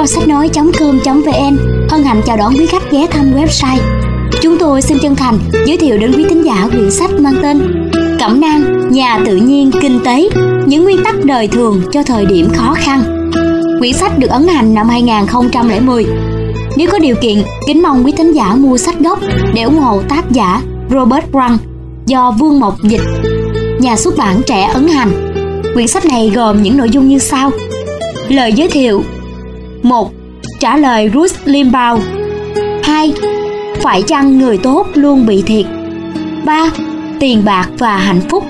sách nói.com.vn hân hạnh chào đón quý khách ghé thăm website. Chúng tôi xin chân thành giới thiệu đến quý thính giả quyển sách mang tên Cẩm nang nhà tự nhiên kinh tế, những nguyên tắc đời thường cho thời điểm khó khăn. Quyển sách được ấn hành năm 2010. Nếu có điều kiện, kính mong quý thính giả mua sách gốc để ủng hộ tác giả Robert Grant do Vương Mộc dịch, nhà xuất bản Trẻ ấn hành. Quyển sách này gồm những nội dung như sau. Lời giới thiệu. 1. Trả lời Rush Limbaugh. 2. Phải chăng người tốt luôn bị thiệt? 3. Tiền bạc và hạnh phúc.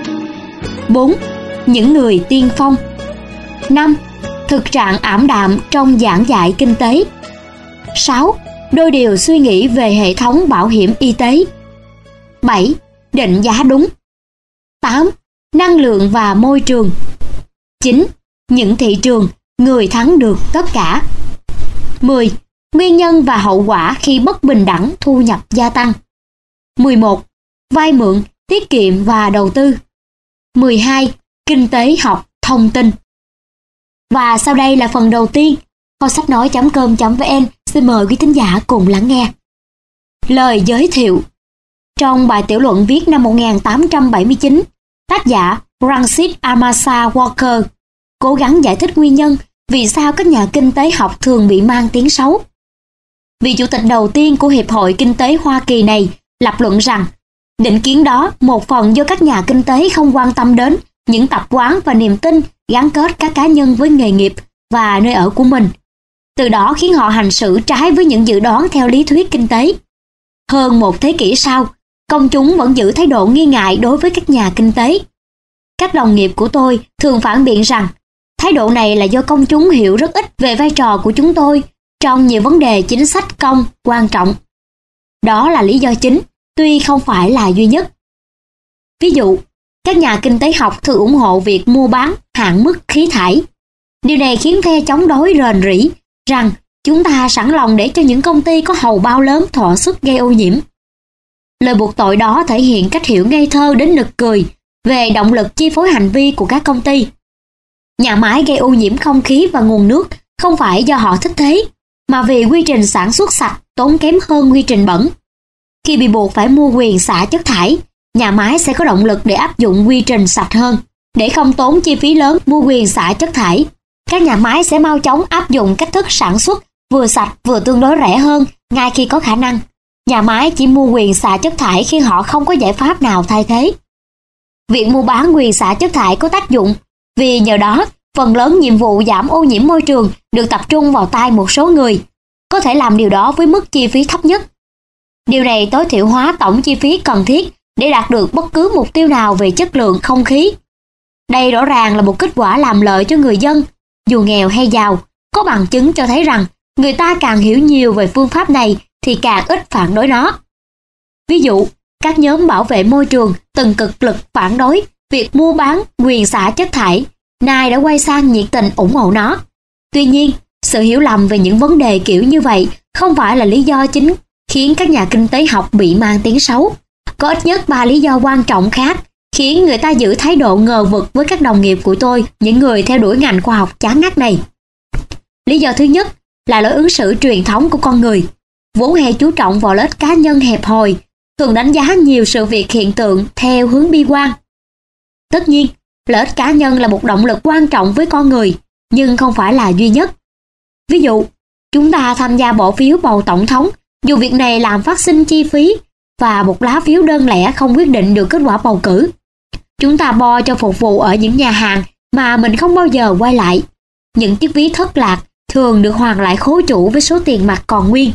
4. Những người tiên phong. 5. Thực trạng ảm đạm trong giảng dạy kinh tế. 6. Đôi điều suy nghĩ về hệ thống bảo hiểm y tế. 7. Định giá đúng. 8. Năng lượng và môi trường. 9. Những thị trường, người thắng được tất cả. 10. Nguyên nhân và hậu quả khi bất bình đẳng thu nhập gia tăng. 11. Vay mượn, tiết kiệm và đầu tư. 12. Kinh tế học thông tin. Và sau đây là phần đầu tiên. Kho sách nói.com.vn xin mời quý thính giả cùng lắng nghe. Lời giới thiệu. Trong bài tiểu luận viết năm 1879, tác giả Francis Amasa Walker cố gắng giải thích nguyên nhân vì sao các nhà kinh tế học thường bị mang tiếng xấu. Vị chủ tịch đầu tiên của Hiệp hội Kinh tế Hoa Kỳ này lập luận rằng định kiến đó một phần do các nhà kinh tế không quan tâm đến những tập quán và niềm tin gắn kết các cá nhân với nghề nghiệp và nơi ở của mình. Từ đó khiến họ hành xử trái với những dự đoán theo lý thuyết kinh tế. Hơn một thế kỷ sau, công chúng vẫn giữ thái độ nghi ngại đối với các nhà kinh tế. Các đồng nghiệp của tôi thường phản biện rằng thái độ này là do công chúng hiểu rất ít về vai trò của chúng tôi trong nhiều vấn đề chính sách công quan trọng. Đó là lý do chính, tuy không phải là duy nhất. Ví dụ, các nhà kinh tế học thường ủng hộ việc mua bán hạn mức khí thải. Điều này khiến phe chống đối rền rĩ rằng chúng ta sẵn lòng để cho những công ty có hầu bao lớn thỏa sức gây ô nhiễm. Lời buộc tội đó thể hiện cách hiểu ngây thơ đến nực cười về động lực chi phối hành vi của các công ty. Nhà máy gây ô nhiễm không khí và nguồn nước không phải do họ thích thế, mà vì quy trình sản xuất sạch tốn kém hơn quy trình bẩn. Khi bị buộc phải mua quyền xả chất thải, nhà máy sẽ có động lực để áp dụng quy trình sạch hơn. Để không tốn chi phí lớn mua quyền xả chất thải, các nhà máy sẽ mau chóng áp dụng cách thức sản xuất vừa sạch vừa tương đối rẻ hơn ngay khi có khả năng. Nhà máy chỉ mua quyền xả chất thải khi họ không có giải pháp nào thay thế. Việc mua bán quyền xả chất thải có tác dụng vì nhờ đó phần lớn nhiệm vụ giảm ô nhiễm môi trường được tập trung vào tay một số người, có thể làm điều đó với mức chi phí thấp nhất. Điều này tối thiểu hóa tổng chi phí cần thiết để đạt được bất cứ mục tiêu nào về chất lượng không khí. Đây rõ ràng là một kết quả làm lợi cho người dân, dù nghèo hay giàu, có bằng chứng cho thấy rằng người ta càng hiểu nhiều về phương pháp này thì càng ít phản đối nó. Ví dụ, các nhóm bảo vệ môi trường từng cực lực phản đối việc mua bán quyền xả chất thải, nay đã quay sang nhiệt tình ủng hộ nó. Tuy nhiên, sự hiểu lầm về những vấn đề kiểu như vậy không phải là lý do chính khiến các nhà kinh tế học bị mang tiếng xấu. Có ít nhất 3 lý do quan trọng khác khiến người ta giữ thái độ ngờ vực với các đồng nghiệp của tôi, những người theo đuổi ngành khoa học chán ngắt này. Lý do thứ nhất là lối ứng xử truyền thống của con người, vốn hay chú trọng vào lợi ích cá nhân hẹp hòi, thường đánh giá nhiều sự việc hiện tượng theo hướng bi quan. Tất nhiên, lợi ích cá nhân là một động lực quan trọng với con người, nhưng không phải là duy nhất. Ví dụ, chúng ta tham gia bỏ phiếu bầu tổng thống, dù việc này làm phát sinh chi phí và một lá phiếu đơn lẻ không quyết định được kết quả bầu cử. Chúng ta bo cho phục vụ ở những nhà hàng mà mình không bao giờ quay lại. Những chiếc ví thất lạc thường được hoàn lại khố chủ với số tiền mặt còn nguyên.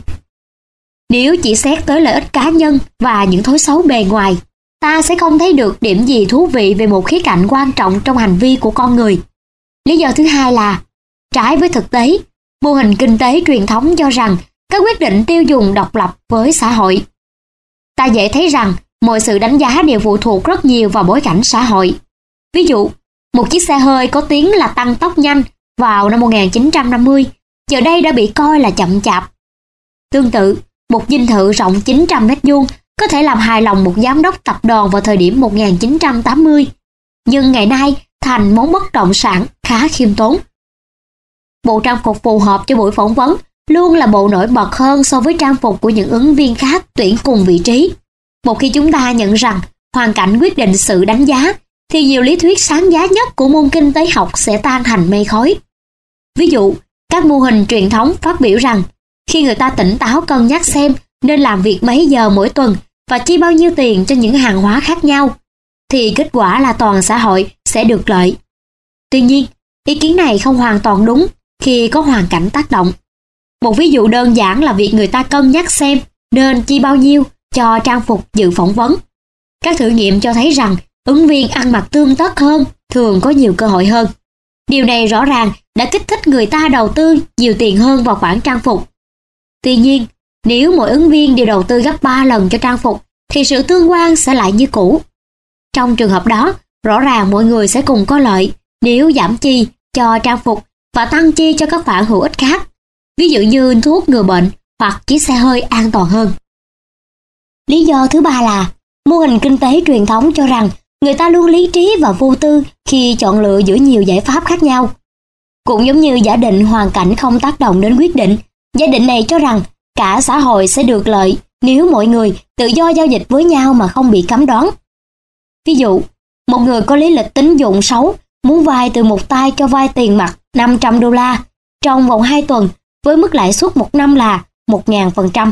Nếu chỉ xét tới lợi ích cá nhân và những thói xấu bề ngoài, ta sẽ không thấy được điểm gì thú vị về một khía cạnh quan trọng trong hành vi của con người. Lý do thứ hai là, trái với thực tế, mô hình kinh tế truyền thống cho rằng các quyết định tiêu dùng độc lập với xã hội. Ta dễ thấy rằng mọi sự đánh giá đều phụ thuộc rất nhiều vào bối cảnh xã hội. Ví dụ, một chiếc xe hơi có tiếng là tăng tốc nhanh vào năm 1950, giờ đây đã bị coi là chậm chạp. Tương tự, một dinh thự rộng 900 m2 có thể làm hài lòng một giám đốc tập đoàn vào thời điểm 1980, nhưng ngày nay thành món bất động sản khá khiêm tốn. bộ trang phục phù hợp cho buổi phỏng vấn luôn là bộ nổi bật hơn so với trang phục của những ứng viên khác tuyển cùng vị trí. Một khi chúng ta nhận rằng hoàn cảnh quyết định sự đánh giá, thì nhiều lý thuyết sáng giá nhất của môn kinh tế học sẽ tan thành mây khói. Ví dụ, các mô hình truyền thống phát biểu rằng khi người ta tỉnh táo cân nhắc xem nên làm việc mấy giờ mỗi tuần và chi bao nhiêu tiền cho những hàng hóa khác nhau, thì kết quả là toàn xã hội sẽ được lợi. Tuy nhiên, ý kiến này không hoàn toàn đúng khi có hoàn cảnh tác động. Một ví dụ đơn giản là việc người ta cân nhắc xem nên chi bao nhiêu cho trang phục dự phỏng vấn. Các thử nghiệm cho thấy rằng ứng viên ăn mặc tươm tất hơn thường có nhiều cơ hội hơn. Điều này rõ ràng đã kích thích người ta đầu tư nhiều tiền hơn vào khoản trang phục. Tuy nhiên, nếu mỗi ứng viên đều đầu tư gấp 3 lần cho trang phục, thì sự tương quan sẽ lại như cũ. Trong trường hợp đó, rõ ràng mọi người sẽ cùng có lợi nếu giảm chi cho trang phục và tăng chi cho các khoản hữu ích khác, ví dụ như thuốc ngừa bệnh hoặc chiếc xe hơi an toàn hơn. Lý do thứ ba là mô hình kinh tế truyền thống cho rằng người ta luôn lý trí và vô tư khi chọn lựa giữa nhiều giải pháp khác nhau. Cũng giống như giả định hoàn cảnh không tác động đến quyết định, giả định này cho rằng cả xã hội sẽ được lợi nếu mọi người tự do giao dịch với nhau mà không bị cấm đoán. Ví dụ, một người có lý lịch tín dụng xấu muốn vay từ một tay cho vay tiền mặt $500 trong vòng 2 tuần với mức lãi suất một năm là 1000%.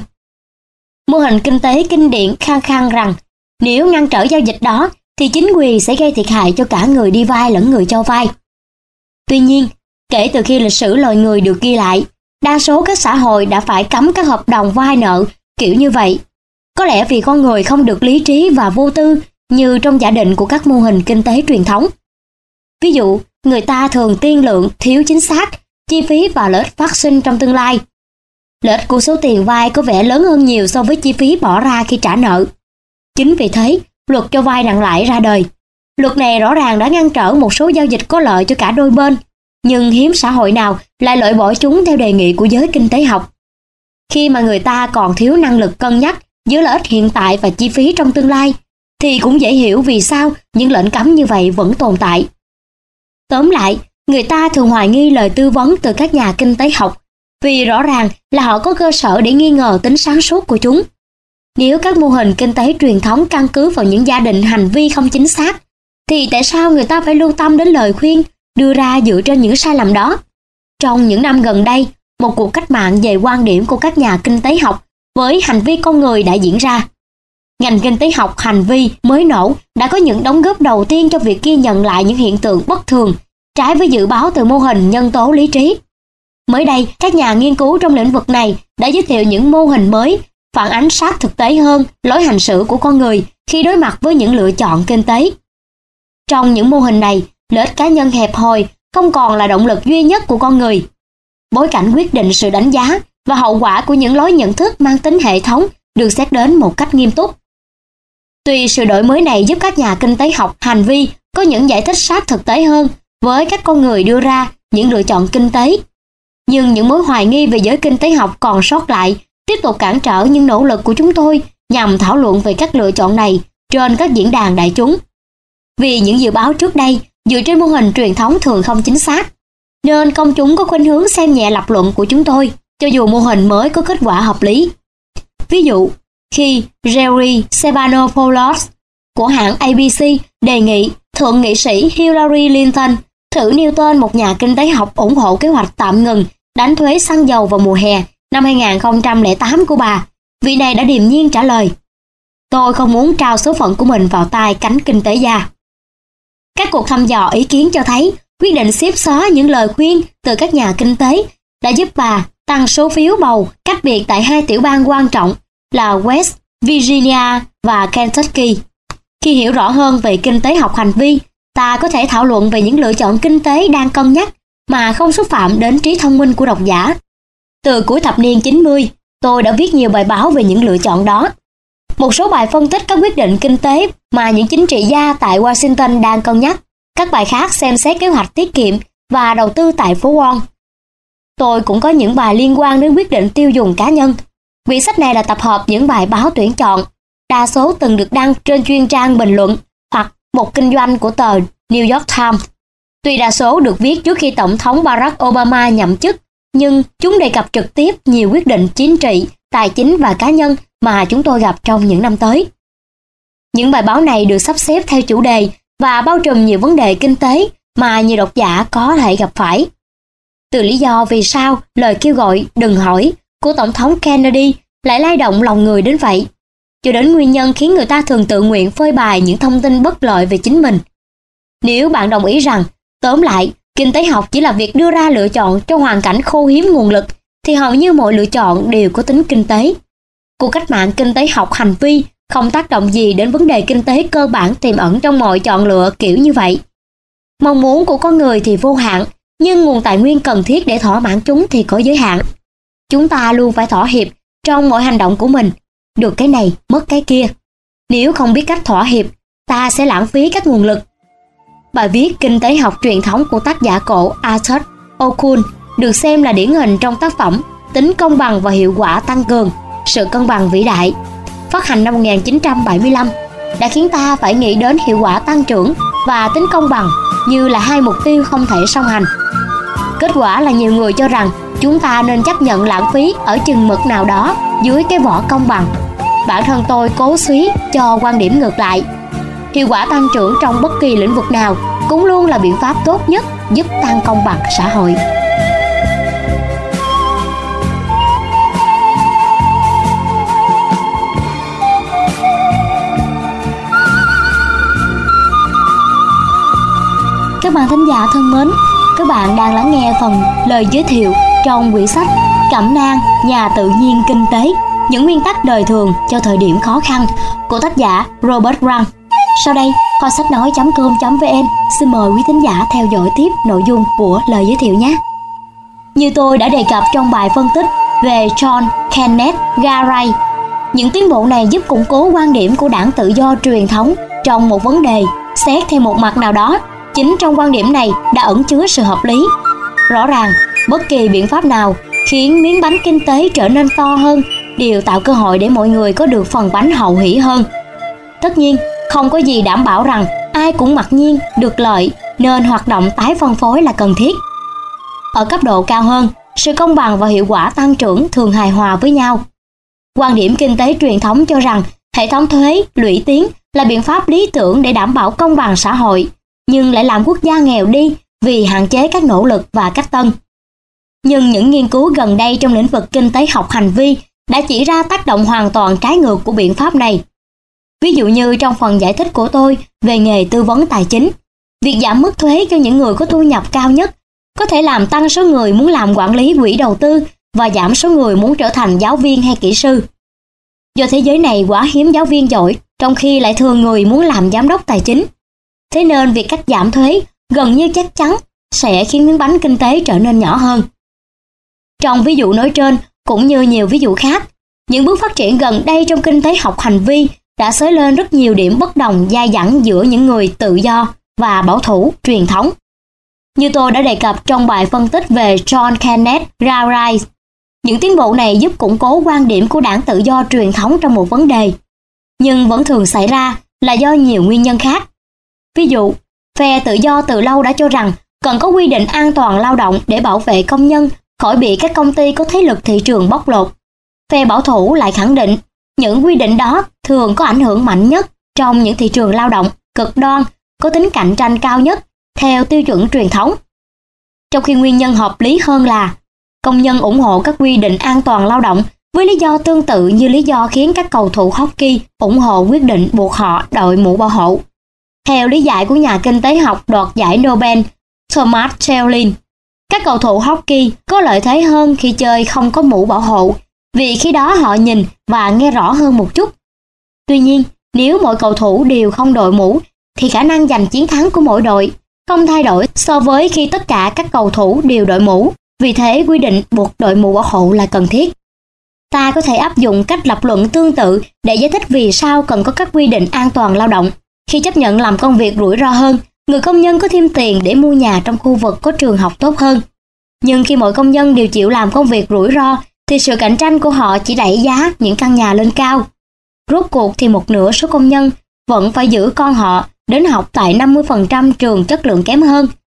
Mô hình kinh tế kinh điển khăng khăng rằng nếu ngăn trở giao dịch đó thì chính quyền sẽ gây thiệt hại cho cả người đi vay lẫn người cho vay. Tuy nhiên, kể từ khi lịch sử loài người được ghi lại, đa số các xã hội đã phải cấm các hợp đồng vay nợ kiểu như vậy. Có lẽ vì con người không được lý trí và vô tư như trong giả định của các mô hình kinh tế truyền thống. Ví dụ, người ta thường tiên lượng thiếu chính xác, chi phí và lợi ích phát sinh trong tương lai. Lợi ích của số tiền vay có vẻ lớn hơn nhiều so với chi phí bỏ ra khi trả nợ. Chính vì thế, luật cho vay nặng lãi ra đời. Luật này rõ ràng đã ngăn trở một số giao dịch có lợi cho cả đôi bên, nhưng hiếm xã hội nào lại loại bỏ chúng theo đề nghị của giới kinh tế học. Khi mà người ta còn thiếu năng lực cân nhắc giữa lợi ích hiện tại và chi phí trong tương lai, thì cũng dễ hiểu vì sao những lệnh cấm như vậy vẫn tồn tại. Tóm lại, người ta thường hoài nghi lời tư vấn từ các nhà kinh tế học, vì rõ ràng là họ có cơ sở để nghi ngờ tính sáng suốt của chúng. Nếu các mô hình kinh tế truyền thống căn cứ vào những giả định hành vi không chính xác, thì tại sao người ta phải lưu tâm đến lời khuyên đưa ra dựa trên những sai lầm đó? Trong những năm gần đây, một cuộc cách mạng về quan điểm của các nhà kinh tế học với hành vi con người đã diễn ra. Ngành kinh tế học hành vi mới nổ đã có những đóng góp đầu tiên cho việc ghi nhận lại những hiện tượng bất thường, trái với dự báo từ mô hình nhân tố lý trí. Mới đây, các nhà nghiên cứu trong lĩnh vực này đã giới thiệu những mô hình mới phản ánh sát thực tế hơn lối hành xử của con người khi đối mặt với những lựa chọn kinh tế. Trong những mô hình này, lợi ích cá nhân hẹp hòi không còn là động lực duy nhất của con người. Bối cảnh quyết định sự đánh giá và hậu quả của những lối nhận thức mang tính hệ thống được xét đến một cách nghiêm túc. Tuy sự đổi mới này giúp các nhà kinh tế học hành vi có những giải thích sát thực tế hơn với các con người đưa ra những lựa chọn kinh tế, nhưng những mối hoài nghi về giới kinh tế học còn sót lại tiếp tục cản trở những nỗ lực của chúng tôi nhằm thảo luận về các lựa chọn này trên các diễn đàn đại chúng. Vì những dự báo trước đây dựa trên mô hình truyền thống thường không chính xác, nên công chúng có khuynh hướng xem nhẹ lập luận của chúng tôi, cho dù mô hình mới có kết quả hợp lý. Ví dụ, khi Jerry Stephanopoulos của hãng ABC đề nghị Thượng nghị sĩ Hillary Clinton thử nêu tên một nhà kinh tế học ủng hộ kế hoạch tạm ngừng đánh thuế xăng dầu vào mùa hè năm 2008 của bà, vị này đã điềm nhiên trả lời: "Tôi không muốn trao số phận của mình vào tay cánh kinh tế gia." Các cuộc thăm dò ý kiến cho thấy quyết định xếp xóa những lời khuyên từ các nhà kinh tế đã giúp bà tăng số phiếu bầu cách biệt tại hai tiểu bang quan trọng là West Virginia và Kentucky. Khi hiểu rõ hơn về kinh tế học hành vi, ta có thể thảo luận về những lựa chọn kinh tế đang cân nhắc mà không xúc phạm đến trí thông minh của độc giả. Từ cuối thập niên 90, tôi đã viết nhiều bài báo về những lựa chọn đó. Một số bài phân tích các quyết định kinh tế mà những chính trị gia tại Washington đang cân nhắc. Các bài khác xem xét kế hoạch tiết kiệm và đầu tư tại phố Wall. Tôi cũng có những bài liên quan đến quyết định tiêu dùng cá nhân. Quyển sách này là tập hợp những bài báo tuyển chọn, đa số từng được đăng trên chuyên trang bình luận hoặc một kinh doanh của tờ New York Times. Tuy đa số được viết trước khi Tổng thống Barack Obama nhậm chức, nhưng chúng đề cập trực tiếp nhiều quyết định chính trị, tài chính và cá nhân mà chúng tôi gặp trong những năm tới. Những bài báo này được sắp xếp theo chủ đề và bao trùm nhiều vấn đề kinh tế mà nhiều độc giả có thể gặp phải. Từ lý do vì sao lời kêu gọi "đừng hỏi" của Tổng thống Kennedy lại lay động lòng người đến vậy, cho đến nguyên nhân khiến người ta thường tự nguyện phơi bày những thông tin bất lợi về chính mình. Nếu bạn đồng ý rằng, tóm lại, kinh tế học chỉ là việc đưa ra lựa chọn trong hoàn cảnh khô hiếm nguồn lực, thì hầu như mọi lựa chọn đều có tính kinh tế. Cuộc cách mạng kinh tế học hành vi không tác động gì đến vấn đề kinh tế cơ bản tiềm ẩn trong mọi chọn lựa kiểu như vậy. Mong muốn của con người thì vô hạn, nhưng nguồn tài nguyên cần thiết để thỏa mãn chúng thì có giới hạn. Chúng ta luôn phải thỏa hiệp trong mọi hành động của mình, được cái này mất cái kia. Nếu không biết cách thỏa hiệp, ta sẽ lãng phí các nguồn lực. Bài viết Kinh tế học truyền thống của tác giả cổ Arthur Okun được xem là điển hình trong tác phẩm Tính công bằng và hiệu quả tăng cường, sự cân bằng vĩ đại, phát hành năm 1975, đã khiến ta phải nghĩ đến hiệu quả tăng trưởng và tính công bằng như là hai mục tiêu không thể song hành. Kết quả là nhiều người cho rằng chúng ta nên chấp nhận lãng phí ở chừng mực nào đó dưới cái vỏ công bằng. Bản thân tôi cố suý cho quan điểm ngược lại. Hiệu quả tăng trưởng trong bất kỳ lĩnh vực nào cũng luôn là biện pháp tốt nhất giúp tăng công bằng xã hội. Các bạn thính giả thân mến, các bạn đang lắng nghe phần lời giới thiệu trong quyển sách Cẩm nang nhà tự nhiên kinh tế, những nguyên tắc đời thường cho thời điểm khó khăn của tác giả Robert Grant. Sau đây, kho sách nói.com.vn xin mời quý thính giả theo dõi tiếp nội dung của lời giới thiệu nhé. Như tôi đã đề cập trong bài phân tích về John Kenneth Galbraith, những tiến bộ này giúp củng cố quan điểm của đảng tự do truyền thống trong một vấn đề. Xét theo một mặt nào đó, chính trong quan điểm này đã ẩn chứa sự hợp lý. Rõ ràng, bất kỳ biện pháp nào khiến miếng bánh kinh tế trở nên to hơn đều tạo cơ hội để mọi người có được phần bánh hậu hỷ hơn. Tất nhiên, không có gì đảm bảo rằng ai cũng mặc nhiên được lợi, nên hoạt động tái phân phối là cần thiết. Ở cấp độ cao hơn, sự công bằng và hiệu quả tăng trưởng thường hài hòa với nhau. Quan điểm kinh tế truyền thống cho rằng hệ thống thuế lũy tiến là biện pháp lý tưởng để đảm bảo công bằng xã hội, nhưng lại làm quốc gia nghèo đi vì hạn chế các nỗ lực và cách tân. Nhưng những nghiên cứu gần đây trong lĩnh vực kinh tế học hành vi đã chỉ ra tác động hoàn toàn trái ngược của biện pháp này. Ví dụ như trong phần giải thích của tôi về nghề tư vấn tài chính, việc giảm mức thuế cho những người có thu nhập cao nhất có thể làm tăng số người muốn làm quản lý quỹ đầu tư và giảm số người muốn trở thành giáo viên hay kỹ sư. Do thế giới này quá hiếm giáo viên giỏi, trong khi lại thường người muốn làm giám đốc tài chính. Thế nên việc cắt giảm thuế gần như chắc chắn sẽ khiến miếng bánh kinh tế trở nên nhỏ hơn. Trong ví dụ nói trên, cũng như nhiều ví dụ khác, những bước phát triển gần đây trong kinh tế học hành vi đã xới lên rất nhiều điểm bất đồng dai dẳng giữa những người tự do và bảo thủ truyền thống. Như tôi đã đề cập trong bài phân tích về John Kenneth Galbraith, những tiến bộ này giúp củng cố quan điểm của đảng tự do truyền thống trong một vấn đề, nhưng vẫn thường xảy ra là do nhiều nguyên nhân khác. Ví dụ, phe tự do từ lâu đã cho rằng cần có quy định an toàn lao động để bảo vệ công nhân khỏi bị các công ty có thế lực thị trường bóc lột. Phe bảo thủ lại khẳng định những quy định đó thường có ảnh hưởng mạnh nhất trong những thị trường lao động cực đoan, có tính cạnh tranh cao nhất theo tiêu chuẩn truyền thống. Trong khi nguyên nhân hợp lý hơn là công nhân ủng hộ các quy định an toàn lao động với lý do tương tự như lý do khiến các cầu thủ hockey ủng hộ quyết định buộc họ đội mũ bảo hộ. Theo lý giải của nhà kinh tế học đoạt giải Nobel Thomas Schelling, các cầu thủ hockey có lợi thế hơn khi chơi không có mũ bảo hộ, vì khi đó họ nhìn và nghe rõ hơn một chút. Tuy nhiên, nếu mỗi cầu thủ đều không đội mũ, thì khả năng giành chiến thắng của mỗi đội không thay đổi so với khi tất cả các cầu thủ đều đội mũ. Vì thế, quy định buộc đội mũ bảo hộ là cần thiết. Ta có thể áp dụng cách lập luận tương tự để giải thích vì sao cần có các quy định an toàn lao động. Khi chấp nhận làm công việc rủi ro hơn, người công nhân có thêm tiền để mua nhà trong khu vực có trường học tốt hơn. Nhưng khi mọi công nhân đều chịu làm công việc rủi ro, thì sự cạnh tranh của họ chỉ đẩy giá những căn nhà lên cao. Rốt cuộc thì một nửa số công nhân vẫn phải giữ con họ đến học tại 50% trường chất lượng kém hơn,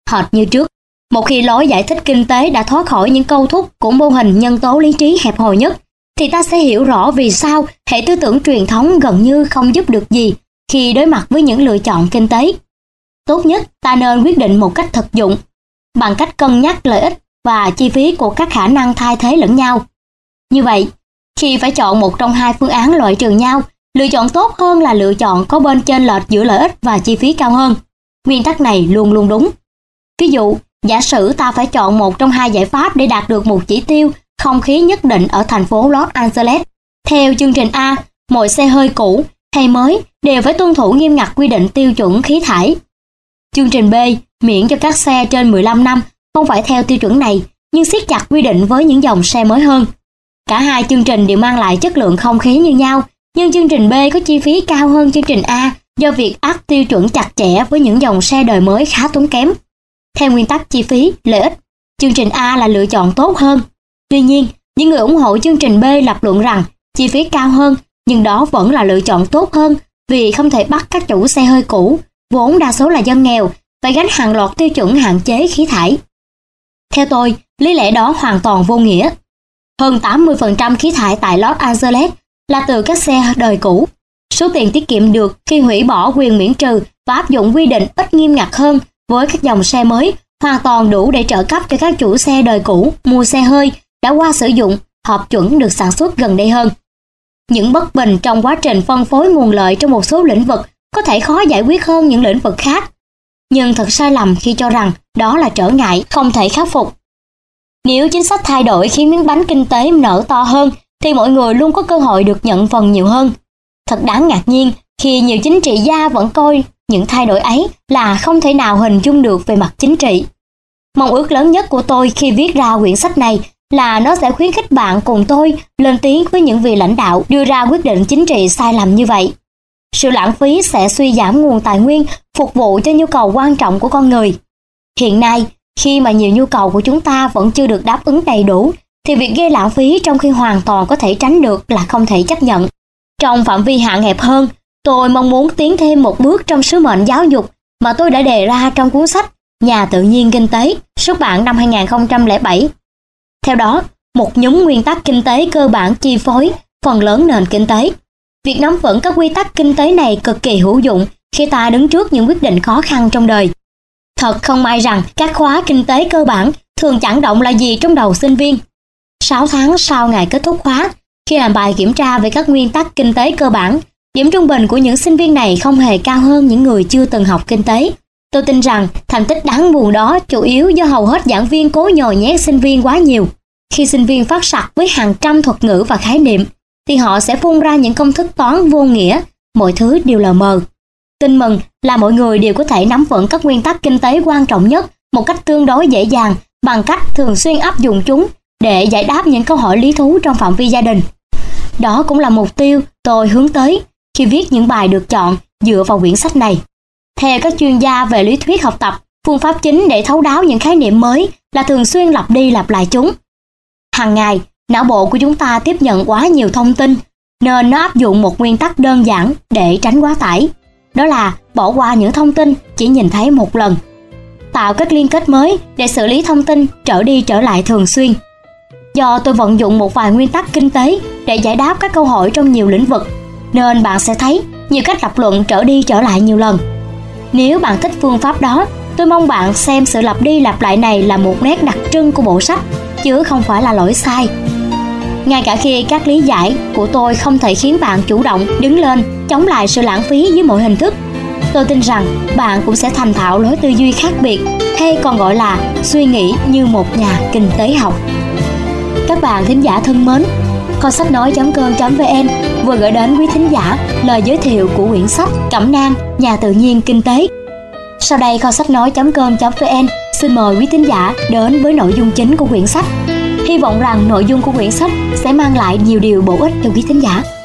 hệt như trước. Một khi lối giải thích kinh tế đã thoát khỏi những câu thúc của mô hình nhân tố lý trí hẹp hòi nhất, thì ta sẽ hiểu rõ vì sao hệ tư tưởng truyền thống gần như không giúp được gì khi đối mặt với những lựa chọn kinh tế. Tốt nhất ta nên quyết định một cách thực dụng, bằng cách cân nhắc lợi ích và chi phí của các khả năng thay thế lẫn nhau. Như vậy, khi phải chọn một trong hai phương án loại trừ nhau, lựa chọn tốt hơn là lựa chọn có bên chênh lệch giữa lợi ích và chi phí cao hơn. Nguyên tắc này luôn luôn đúng. Ví dụ, giả sử ta phải chọn một trong hai giải pháp để đạt được một chỉ tiêu không khí nhất định ở thành phố Los Angeles. Theo chương trình A, mọi xe hơi cũ hay mới đều phải tuân thủ nghiêm ngặt quy định tiêu chuẩn khí thải. Chương trình B miễn cho các xe trên 15 năm không phải theo tiêu chuẩn này, nhưng siết chặt quy định với những dòng xe mới hơn. Cả hai chương trình đều mang lại chất lượng không khí như nhau, nhưng chương trình B có chi phí cao hơn chương trình A do việc áp tiêu chuẩn chặt chẽ với những dòng xe đời mới khá tốn kém. Theo nguyên tắc chi phí, lợi ích, chương trình A là lựa chọn tốt hơn. Tuy nhiên, những người ủng hộ chương trình B lập luận rằng chi phí cao hơn, nhưng đó vẫn là lựa chọn tốt hơn vì không thể bắt các chủ xe hơi cũ, vốn đa số là dân nghèo, phải gánh hàng loạt tiêu chuẩn hạn chế khí thải. Theo tôi, lý lẽ đó hoàn toàn vô nghĩa. Hơn 80% khí thải tại Los Angeles là từ các xe đời cũ. Số tiền tiết kiệm được khi hủy bỏ quyền miễn trừ và áp dụng quy định ít nghiêm ngặt hơn với các dòng xe mới hoàn toàn đủ để trợ cấp cho các chủ xe đời cũ mua xe hơi đã qua sử dụng hợp chuẩn được sản xuất gần đây hơn. Những bất bình trong quá trình phân phối nguồn lợi trong một số lĩnh vực có thể khó giải quyết hơn những lĩnh vực khác, nhưng thật sai lầm khi cho rằng đó là trở ngại không thể khắc phục. Nếu chính sách thay đổi khiến miếng bánh kinh tế nở to hơn, thì mọi người luôn có cơ hội được nhận phần nhiều hơn. Thật đáng ngạc nhiên khi nhiều chính trị gia vẫn coi những thay đổi ấy là không thể nào hình dung được về mặt chính trị. Mong ước lớn nhất của tôi khi viết ra quyển sách này là nó sẽ khuyến khích bạn cùng tôi lên tiếng với những vị lãnh đạo đưa ra quyết định chính trị sai lầm như vậy. Sự lãng phí sẽ suy giảm nguồn tài nguyên phục vụ cho nhu cầu quan trọng của con người. Hiện nay, khi mà nhiều nhu cầu của chúng ta vẫn chưa được đáp ứng đầy đủ, thì việc gây lãng phí trong khi hoàn toàn có thể tránh được là không thể chấp nhận. Trong phạm vi hạn hẹp hơn, tôi mong muốn tiến thêm một bước trong sứ mệnh giáo dục mà tôi đã đề ra trong cuốn sách Nhà tự nhiên kinh tế, xuất bản năm 2007. Theo đó, một nhóm nguyên tắc kinh tế cơ bản chi phối phần lớn nền kinh tế. Việc nắm vững các quy tắc kinh tế này cực kỳ hữu dụng khi ta đứng trước những quyết định khó khăn trong đời. Thật không may rằng các khóa kinh tế cơ bản thường chẳng động là gì trong đầu sinh viên. 6 tháng sau ngày kết thúc khóa, khi làm bài kiểm tra về các nguyên tắc kinh tế cơ bản, điểm trung bình của những sinh viên này không hề cao hơn những người chưa từng học kinh tế. Tôi tin rằng thành tích đáng buồn đó chủ yếu do hầu hết giảng viên cố nhồi nhét sinh viên quá nhiều. Khi sinh viên phát sặc với hàng trăm thuật ngữ và khái niệm, thì họ sẽ phun ra những công thức toán vô nghĩa, mọi thứ đều lờ mờ. Tin mừng là mọi người đều có thể nắm vững các nguyên tắc kinh tế quan trọng nhất một cách tương đối dễ dàng bằng cách thường xuyên áp dụng chúng để giải đáp những câu hỏi lý thú trong phạm vi gia đình. Đó cũng là mục tiêu tôi hướng tới khi viết những bài được chọn dựa vào quyển sách này. Theo các chuyên gia về lý thuyết học tập, phương pháp chính để thấu đáo những khái niệm mới là thường xuyên lặp đi lặp lại chúng. Hàng ngày, não bộ của chúng ta tiếp nhận quá nhiều thông tin, nên nó áp dụng một nguyên tắc đơn giản để tránh quá tải. Đó là bỏ qua những thông tin chỉ nhìn thấy một lần. Tạo các liên kết mới để xử lý thông tin trở đi trở lại thường xuyên. Do tôi vận dụng một vài nguyên tắc kinh tế để giải đáp các câu hỏi trong nhiều lĩnh vực, nên bạn sẽ thấy nhiều cách lập luận trở đi trở lại nhiều lần. Nếu bạn thích phương pháp đó, tôi mong bạn xem sự lặp đi lặp lại này là một nét đặc trưng của bộ sách, chứ không phải là lỗi sai. Ngay cả khi các lý giải của tôi không thể khiến bạn chủ động đứng lên chống lại sự lãng phí dưới mọi hình thức, tôi tin rằng bạn cũng sẽ thành thạo lối tư duy khác biệt, hay còn gọi là suy nghĩ như một nhà kinh tế học. Các bạn thính giả thân mến, kho sách nói.com.vn vừa gửi đến quý thính giả lời giới thiệu của quyển sách Cẩm nang Nhà tự nhiên kinh tế. Sau đây kho sách nói.com.vn xin mời quý thính giả đến với nội dung chính của quyển sách. Hy vọng rằng nội dung của quyển sách sẽ mang lại nhiều điều bổ ích cho quý thính giả.